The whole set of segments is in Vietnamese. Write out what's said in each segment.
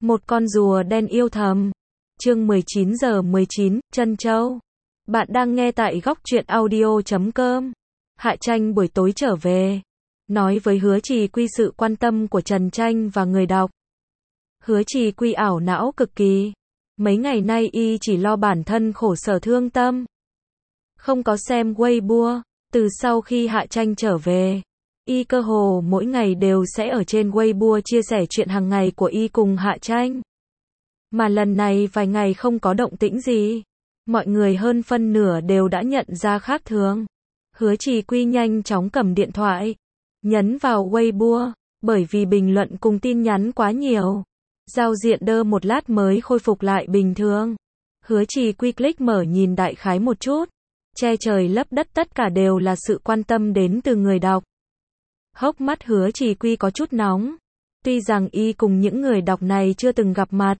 Một con rùa đen yêu thầm. Chương 19:19, Trân Châu. Bạn đang nghe tại góc truyện audio.com. Hạ Tranh buổi tối trở về, nói với Hứa Trì Quy sự quan tâm của Trần Tranh và người đọc. Hứa Trì Quy ảo não cực kỳ. Mấy ngày nay y chỉ lo bản thân khổ sở thương tâm. Không có xem Weibo. Từ sau khi Hạ Tranh trở về, y cơ hồ mỗi ngày đều sẽ ở trên Weibo chia sẻ chuyện hàng ngày của y cùng Hạ Tranh. Mà lần này vài ngày không có động tĩnh gì, mọi người hơn phân nửa đều đã nhận ra khác thường. Hứa Trì Quy nhanh chóng cầm điện thoại, nhấn vào Weibo, bởi vì bình luận cùng tin nhắn quá nhiều. Giao diện đơ một lát mới khôi phục lại bình thường. Hứa Trì Quy click mở nhìn đại khái một chút, che trời lấp đất tất cả đều là sự quan tâm đến từ người đọc. Hốc mắt Hứa Trì Quy có chút nóng. Tuy rằng y cùng những người đọc này chưa từng gặp mặt,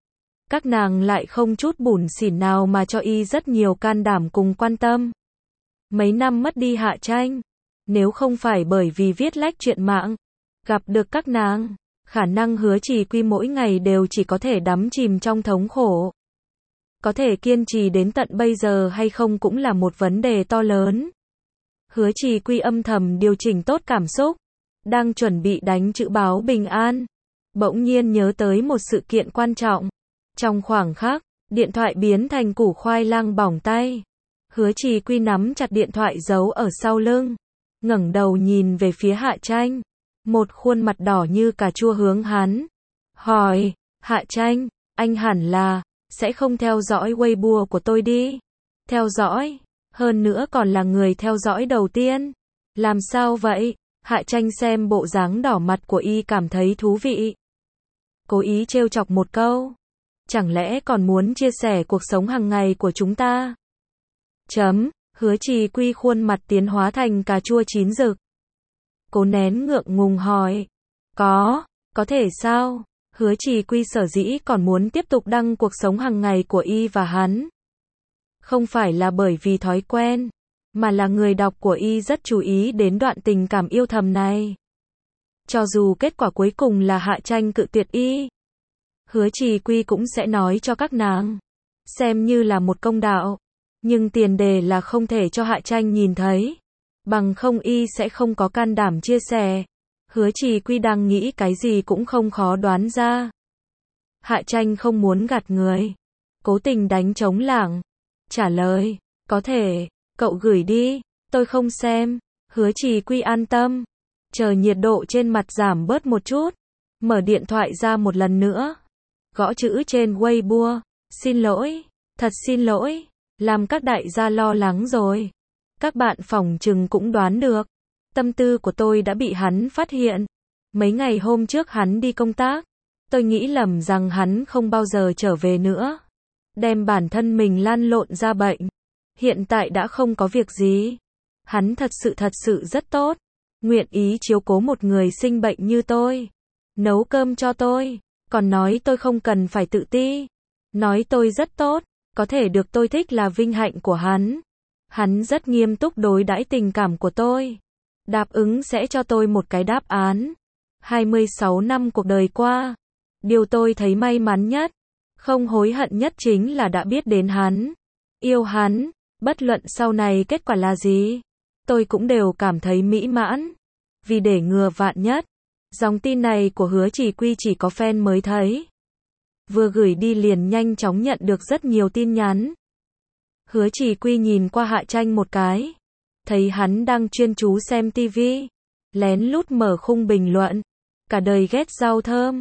các nàng lại không chút bủn xỉn nào mà cho y rất nhiều can đảm cùng quan tâm. Mấy năm mất đi Hạ Tranh, nếu không phải bởi vì viết lách chuyện mạng, gặp được các nàng, khả năng Hứa Trì Quy mỗi ngày đều chỉ có thể đắm chìm trong thống khổ. Có thể kiên trì đến tận bây giờ hay không cũng là một vấn đề to lớn. Hứa Trì Quy âm thầm điều chỉnh tốt cảm xúc, đang chuẩn bị đánh chữ báo bình an, bỗng nhiên nhớ tới một sự kiện quan trọng. Trong khoảng khắc, điện thoại biến thành củ khoai lang bỏng tay. Hứa Trì Quy nắm chặt điện thoại giấu ở sau lưng, ngẩng đầu nhìn về phía Hạ Tranh, một khuôn mặt đỏ như cà chua hướng hắn. Hỏi, Hạ Tranh, anh hẳn là sẽ không theo dõi Weibo của tôi đi. Theo dõi, hơn nữa còn là người theo dõi đầu tiên. Làm sao vậy? Hạ Tranh xem bộ dáng đỏ mặt của y cảm thấy thú vị. Cố ý trêu chọc một câu. Chẳng lẽ còn muốn chia sẻ cuộc sống hàng ngày của chúng ta? Hứa Trì Quy khuôn mặt tiến hóa thành cà chua chín rực. Cố nén ngượng ngùng hỏi. Có thể sao? Hứa Trì Quy sở dĩ còn muốn tiếp tục đăng cuộc sống hàng ngày của y và hắn. Không phải là bởi vì thói quen, mà là người đọc của y rất chú ý đến đoạn tình cảm yêu thầm này. Cho dù kết quả cuối cùng là Hạ Tranh cự tuyệt y, Hứa Trì Quy cũng sẽ nói cho các nàng, xem như là một công đạo. Nhưng tiền đề là không thể cho Hạ Tranh nhìn thấy, bằng không y sẽ không có can đảm chia sẻ. Hứa Trì Quy đang nghĩ cái gì cũng không khó đoán ra. Hạ Tranh không muốn gạt người, cố tình đánh trống lảng, trả lời, có thể, cậu gửi đi, tôi không xem. Hứa Trì Quy an tâm, chờ nhiệt độ trên mặt giảm bớt một chút, mở điện thoại ra một lần nữa, gõ chữ trên Weibo, xin lỗi, thật xin lỗi, làm các đại gia lo lắng rồi. Các bạn phỏng chừng cũng đoán được, tâm tư của tôi đã bị hắn phát hiện. Mấy ngày hôm trước hắn đi công tác, tôi nghĩ lầm rằng hắn không bao giờ trở về nữa, đem bản thân mình lăn lộn ra bệnh. Hiện tại đã không có việc gì. Hắn thật sự rất tốt, nguyện ý chiếu cố một người sinh bệnh như tôi, nấu cơm cho tôi, còn nói tôi không cần phải tự ti, nói tôi rất tốt, có thể được tôi thích là vinh hạnh của hắn. Hắn rất nghiêm túc đối đãi tình cảm của tôi, đáp ứng sẽ cho tôi một cái đáp án. 26 năm cuộc đời qua, điều tôi thấy may mắn nhất, không hối hận nhất chính là đã biết đến hắn, yêu hắn, bất luận sau này kết quả là gì, tôi cũng đều cảm thấy mỹ mãn. Vì để ngừa vạn nhất, dòng tin này của Hứa Trì Quy chỉ có fan mới thấy. Vừa gửi đi liền nhanh chóng nhận được rất nhiều tin nhắn. Hứa Trì Quy nhìn qua Hạ Tranh một cái, thấy hắn đang chuyên chú xem tivi, lén lút mở khung bình luận, cả đời ghét rau thơm.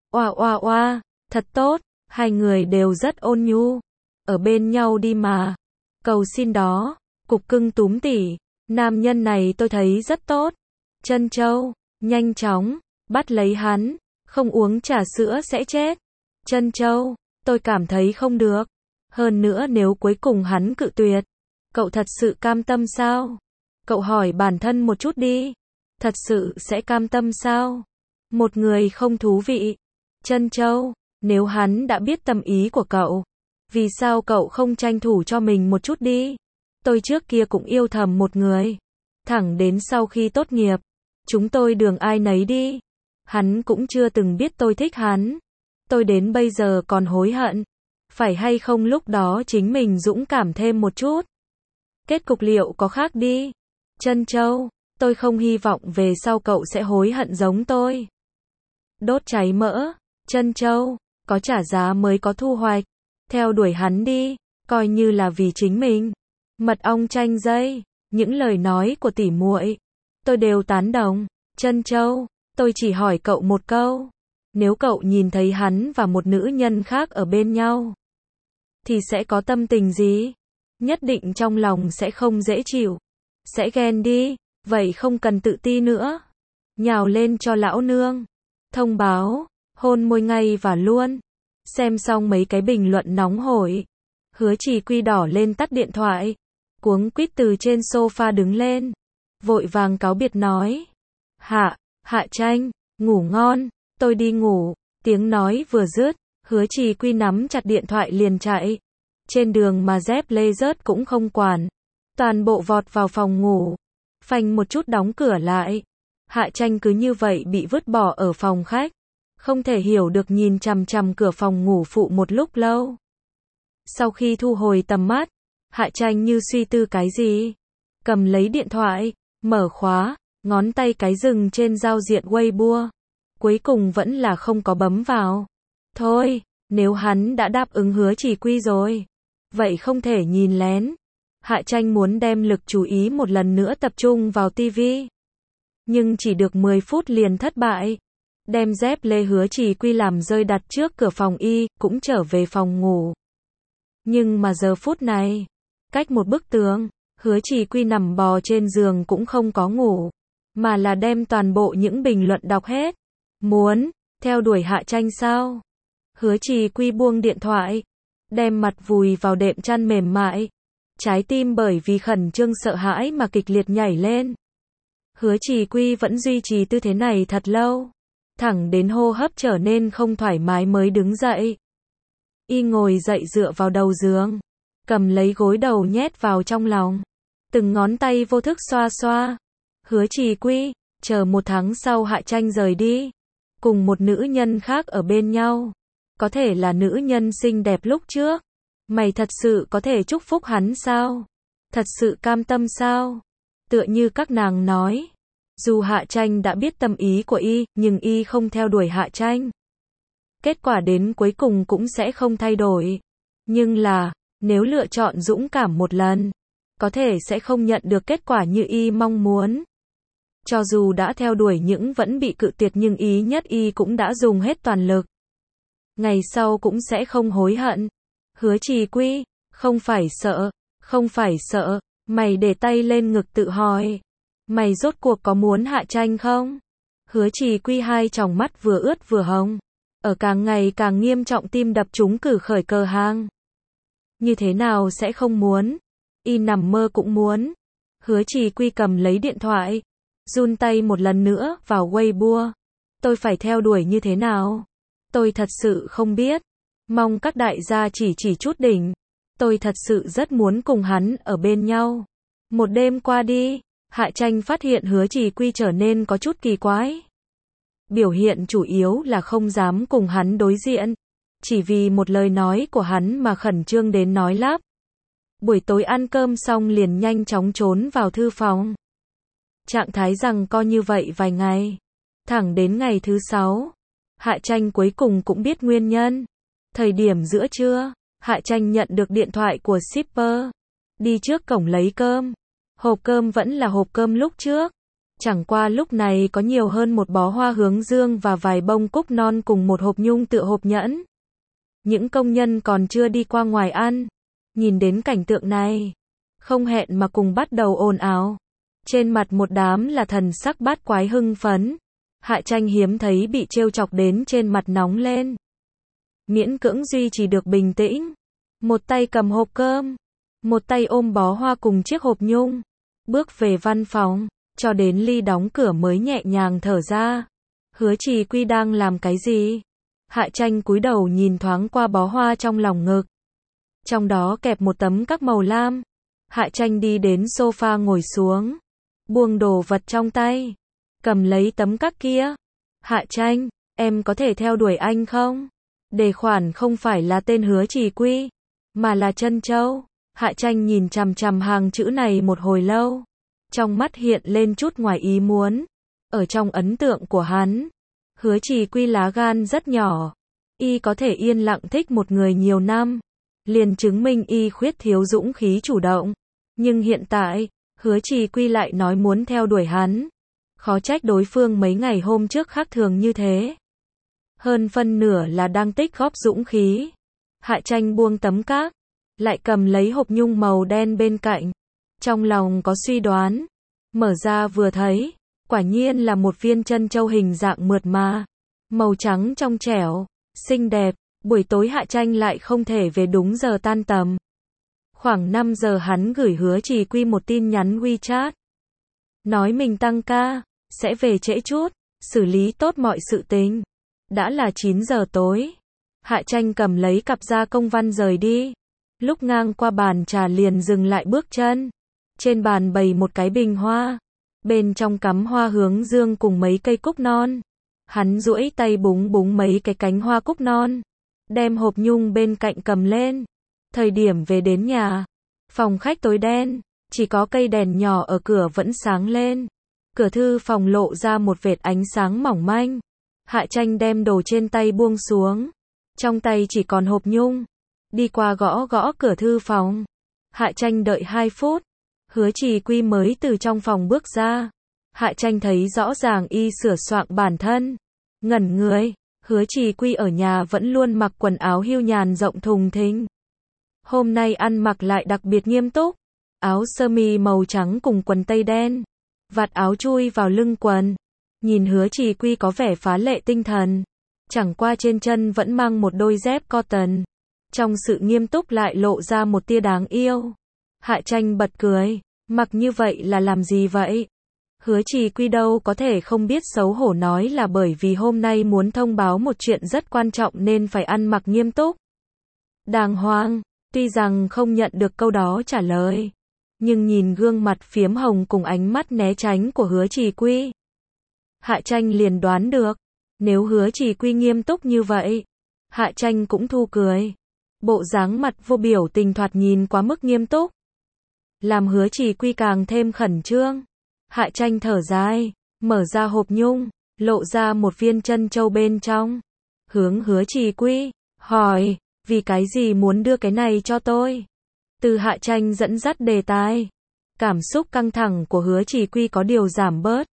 Oa, thật tốt, hai người đều rất ôn nhu, ở bên nhau đi mà. Cầu xin đó, cục cưng túm tỉ, nam nhân này tôi thấy rất tốt. Trân Châu, nhanh chóng, bắt lấy hắn, không uống trà sữa sẽ chết. Trân Châu, tôi cảm thấy không được. Hơn nữa nếu cuối cùng hắn cự tuyệt, cậu thật sự cam tâm sao? Cậu hỏi bản thân một chút đi, thật sự sẽ cam tâm sao? Một người không thú vị. Trân Châu, nếu hắn đã biết tâm ý của cậu, vì sao cậu không tranh thủ cho mình một chút đi? Tôi trước kia cũng yêu thầm một người, thẳng đến sau khi tốt nghiệp, chúng tôi đường ai nấy đi. Hắn cũng chưa từng biết tôi thích hắn. Tôi đến bây giờ còn hối hận. Phải hay không lúc đó chính mình dũng cảm thêm một chút. Kết cục liệu có khác đi. Trân Châu, tôi không hy vọng về sau cậu sẽ hối hận giống tôi. Đốt cháy mỡ. Trân Châu, có trả giá mới có thu hoạch. Theo đuổi hắn đi, coi như là vì chính mình. Mật ong chanh dây, những lời nói của tỉ muội, tôi đều tán đồng. Trân Châu, tôi chỉ hỏi cậu một câu. Nếu cậu nhìn thấy hắn và một nữ nhân khác ở bên nhau, thì sẽ có tâm tình gì? Nhất định trong lòng sẽ không dễ chịu. Sẽ ghen đi, vậy không cần tự ti nữa. Nhào lên cho lão nương. Thông báo, hôn môi ngay và luôn. Xem xong mấy cái bình luận nóng hổi. Hứa Trì Quy đỏ lên tắt điện thoại. Cuống quýt từ trên sofa đứng lên. Vội vàng cáo biệt nói. Hạ Tranh, ngủ ngon, tôi đi ngủ. Tiếng nói vừa dứt, Hứa Trì Quy nắm chặt điện thoại liền chạy. Trên đường mà dép lê rớt cũng không quản. Toàn bộ vọt vào phòng ngủ. Phanh một chút đóng cửa lại. Hạ Tranh cứ như vậy bị vứt bỏ ở phòng khách. Không thể hiểu được nhìn chằm chằm cửa phòng ngủ phụ một lúc lâu. Sau khi thu hồi tầm mắt, Hạ Tranh như suy tư cái gì. Cầm lấy điện thoại, mở khóa, ngón tay cái dừng trên giao diện Weibo. Cuối cùng vẫn là không có bấm vào. Thôi, nếu hắn đã đáp ứng Hứa Trì Quy rồi, vậy không thể nhìn lén. Hạ Tranh muốn đem lực chú ý một lần nữa tập trung vào tivi. Nhưng chỉ được 10 phút liền thất bại. Đem dép lê Hứa Trì Quy làm rơi đặt trước cửa phòng y, cũng trở về phòng ngủ. Nhưng mà giờ phút này, cách một bức tường, Hứa Trì Quy nằm bò trên giường cũng không có ngủ, mà là đem toàn bộ những bình luận đọc hết. Muốn theo đuổi Hạ Tranh sao? Hứa Trì Quy buông điện thoại, đem mặt vùi vào đệm chăn mềm mại. Trái tim bởi vì khẩn trương sợ hãi mà kịch liệt nhảy lên. Hứa Trì Quy vẫn duy trì tư thế này thật lâu, thẳng đến hô hấp trở nên không thoải mái mới đứng dậy. Y ngồi dậy dựa vào đầu giường, cầm lấy gối đầu nhét vào trong lòng, từng ngón tay vô thức xoa xoa. Hứa Trì Quy, chờ 1 tháng sau Hạ Tranh rời đi, cùng một nữ nhân khác ở bên nhau, có thể là nữ nhân xinh đẹp lúc trước. Mày thật sự có thể chúc phúc hắn sao? Thật sự cam tâm sao? Tựa như các nàng nói, dù Hạ Tranh đã biết tâm ý của y, nhưng y không theo đuổi Hạ Tranh. Kết quả đến cuối cùng cũng sẽ không thay đổi. Nhưng là, nếu lựa chọn dũng cảm một lần, có thể sẽ không nhận được kết quả như y mong muốn. Cho dù đã theo đuổi những vẫn bị cự tuyệt nhưng ý nhất y cũng đã dùng hết toàn lực. Ngày sau cũng sẽ không hối hận. Hứa Trì Quy, không phải sợ, mày để tay lên ngực tự hỏi. Mày rốt cuộc có muốn Hạ Tranh không? Hứa Trì Quy hai tròng mắt vừa ướt vừa hồng. Ở càng ngày càng nghiêm trọng tim đập trúng cử khởi cờ hang. Như thế nào sẽ không muốn? Y nằm mơ cũng muốn. Hứa Trì Quy cầm lấy điện thoại, run tay một lần nữa vào Weibo. Tôi phải theo đuổi như thế nào? Tôi thật sự không biết. Mong các đại gia chỉ chút đỉnh. Tôi thật sự rất muốn cùng hắn ở bên nhau. Một đêm qua đi, Hạ Tranh phát hiện Hứa Trì Quy trở nên có chút kỳ quái. Biểu hiện chủ yếu là không dám cùng hắn đối diện. Chỉ vì một lời nói của hắn mà khẩn trương đến nói lắp. Buổi tối ăn cơm xong liền nhanh chóng trốn vào thư phòng. Trạng thái giằng co như vậy vài ngày. Thẳng đến ngày thứ 6, Hạ Tranh cuối cùng cũng biết nguyên nhân. Thời điểm giữa trưa, Hạ Tranh nhận được điện thoại của shipper. Đi trước cổng lấy cơm. Hộp cơm vẫn là hộp cơm lúc trước. Chẳng qua lúc này có nhiều hơn một bó hoa hướng dương và vài bông cúc non cùng một hộp nhung tựa hộp nhẫn. Những công nhân còn chưa đi qua ngoài ăn. Nhìn đến cảnh tượng này, không hẹn mà cùng bắt đầu ồn ào. Trên mặt một đám là thần sắc bát quái hưng phấn. Hạ Tranh hiếm thấy bị trêu chọc đến trên mặt nóng lên. Miễn cưỡng duy trì được bình tĩnh. Một tay cầm hộp cơm, một tay ôm bó hoa cùng chiếc hộp nhung. Bước về văn phòng, cho đến ly đóng cửa mới nhẹ nhàng thở ra. Hứa Trì Quy đang làm cái gì? Hạ Tranh cúi đầu nhìn thoáng qua bó hoa trong lòng ngực. Trong đó kẹp một tấm các màu lam. Hạ Tranh đi đến sofa ngồi xuống. Buông đồ vật trong tay. Cầm lấy tấm các kia. Hạ Tranh, em có thể theo đuổi anh không? Đề khoản không phải là tên Hứa Chỉ Quy, mà là Trân Châu. Hạ Tranh nhìn chằm chằm hàng chữ này một hồi lâu. Trong mắt hiện lên chút ngoài ý muốn. Ở trong ấn tượng của hắn, Hứa Chỉ Quy lá gan rất nhỏ. Y có thể yên lặng thích một người nhiều năm, liền chứng minh y khuyết thiếu dũng khí chủ động. Nhưng hiện tại, Hứa Chỉ Quy lại nói muốn theo đuổi hắn. Khó trách đối phương mấy ngày hôm trước khác thường như thế. Hơn phân nửa là đang tích góp dũng khí. Hạ Tranh buông tấm cát, lại cầm lấy hộp nhung màu đen bên cạnh. Trong lòng có suy đoán, mở ra vừa thấy, quả nhiên là một viên trân châu hình dạng mượt mà, màu trắng trong trẻo, xinh đẹp. Buổi tối Hạ Tranh lại không thể về đúng giờ tan tầm. Khoảng 5 giờ hắn gửi Hứa Chỉ Quy một tin nhắn WeChat. Nói mình tăng ca, sẽ về trễ chút, xử lý tốt mọi sự tình. Đã là 9 giờ tối. Hạ Tranh cầm lấy cặp gia công văn rời đi. Lúc ngang qua bàn trà liền dừng lại bước chân. Trên bàn bày một cái bình hoa. Bên trong cắm hoa hướng dương cùng mấy cây cúc non. Hắn duỗi tay búng búng mấy cái cánh hoa cúc non. Đem hộp nhung bên cạnh cầm lên. Thời điểm về đến nhà, phòng khách tối đen, chỉ có cây đèn nhỏ ở cửa vẫn sáng lên. Cửa thư phòng lộ ra một vệt ánh sáng mỏng manh. Hạ Tranh đem đồ trên tay buông xuống. Trong tay chỉ còn hộp nhung. Đi qua gõ gõ cửa thư phòng. Hạ Tranh đợi 2 phút. Hứa Chỉ Quy mới từ trong phòng bước ra. Hạ Tranh thấy rõ ràng y sửa soạn bản thân. Ngẩn người. Hứa Chỉ Quy ở nhà vẫn luôn mặc quần áo hưu nhàn rộng thùng thình. Hôm nay ăn mặc lại đặc biệt nghiêm túc. Áo sơ mi màu trắng cùng quần tây đen. Vạt áo chui vào lưng quần. Nhìn Hứa Chỉ Quy có vẻ phá lệ tinh thần. Chẳng qua trên chân vẫn mang một đôi dép cotton. Trong sự nghiêm túc lại lộ ra một tia đáng yêu. Hạ Tranh bật cười. Mặc như vậy là làm gì vậy? Hứa Chỉ Quy đâu có thể không biết xấu hổ nói là bởi vì hôm nay muốn thông báo một chuyện rất quan trọng nên phải ăn mặc nghiêm túc. Đàng hoàng, tuy rằng không nhận được câu đó trả lời. Nhưng nhìn gương mặt phiếm hồng cùng ánh mắt né tránh của Hứa Chỉ Quy. Hạ Tranh liền đoán được. Nếu Hứa Chỉ Quy nghiêm túc như vậy. Hạ Tranh cũng thu cười. Bộ dáng mặt vô biểu tình thoạt nhìn quá mức nghiêm túc. Làm Hứa Chỉ Quy càng thêm khẩn trương. Hạ Tranh thở dài, mở ra hộp nhung, lộ ra một viên trân châu bên trong. Hướng Hứa Chỉ Quy, hỏi, vì cái gì muốn đưa cái này cho tôi? Từ Hạ Tranh dẫn dắt đề tài. Cảm xúc căng thẳng của Hứa Chỉ Quy có điều giảm bớt.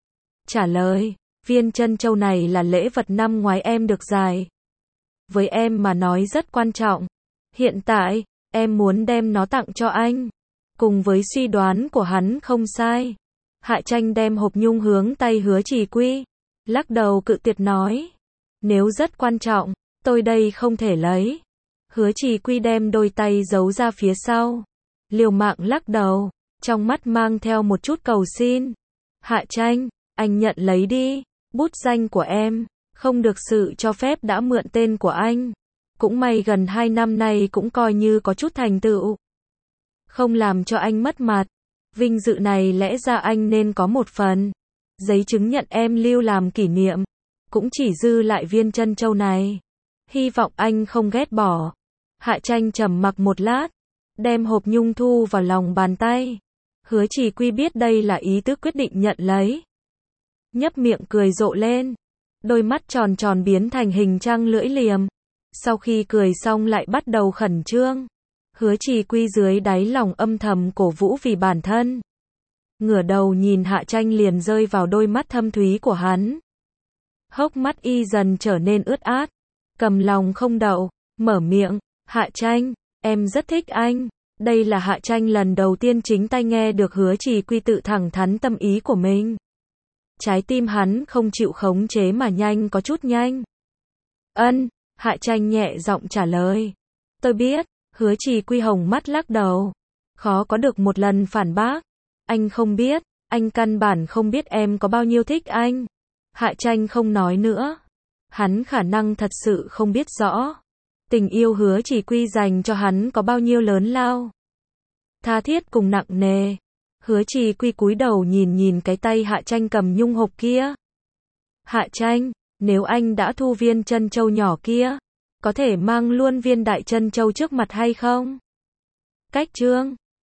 Trả lời, viên trân châu này là lễ vật năm ngoái em được giải. Với em mà nói rất quan trọng. Hiện tại, em muốn đem nó tặng cho anh. Cùng với suy đoán của hắn không sai. Hạ Tranh đem hộp nhung hướng tay Hứa Chỉ Quy. Lắc đầu cự tuyệt nói. Nếu rất quan trọng, tôi đây không thể lấy. Hứa Chỉ Quy đem đôi tay giấu ra phía sau. Liều mạng lắc đầu. Trong mắt mang theo một chút cầu xin. Hạ Tranh, anh nhận lấy đi. Bút danh của em. Không được sự cho phép đã mượn tên của anh. Cũng may gần 2 năm nay cũng coi như có chút thành tựu. Không làm cho anh mất mặt. Vinh dự này lẽ ra anh nên có một phần. Giấy chứng nhận em lưu làm kỷ niệm. Cũng chỉ dư lại viên trân châu này. Hy vọng anh không ghét bỏ. Hạ Tranh trầm mặc một lát. Đem hộp nhung thu vào lòng bàn tay. Hứa Chỉ Quy biết đây là ý tứ quyết định nhận lấy. Nhấp miệng cười rộ lên. Đôi mắt tròn tròn biến thành hình trăng lưỡi liềm. Sau khi cười xong lại bắt đầu khẩn trương. Hứa Chỉ Quy dưới đáy lòng âm thầm cổ vũ vì bản thân. Ngửa đầu nhìn Hạ Tranh liền rơi vào đôi mắt thâm thúy của hắn. Hốc mắt y dần trở nên ướt át. Cầm lòng không đậu, mở miệng. Hạ Tranh, em rất thích anh. Đây là Hạ Tranh lần đầu tiên chính tay nghe được Hứa Chỉ Quy tự thẳng thắn tâm ý của mình. Trái tim hắn không chịu khống chế mà nhanh có chút nhanh. Ân, Hạ Tranh nhẹ giọng trả lời. Tôi biết. Hứa Chỉ Quy hồng mắt lắc đầu. Khó có được một lần phản bác. Anh không biết, anh căn bản không biết em có bao nhiêu thích anh. Hạ Tranh không nói nữa. Hắn khả năng thật sự không biết rõ. Tình yêu Hứa Chỉ Quy dành cho hắn có bao nhiêu lớn lao. Tha thiết cùng nặng nề. Hứa Chỉ Quy cúi đầu nhìn cái tay Hạ Tranh cầm nhung hộp kia. Hạ Tranh, nếu anh đã thu viên trân châu nhỏ kia, Có thể mang luôn viên đại trân châu trước mặt hay không? Cách chương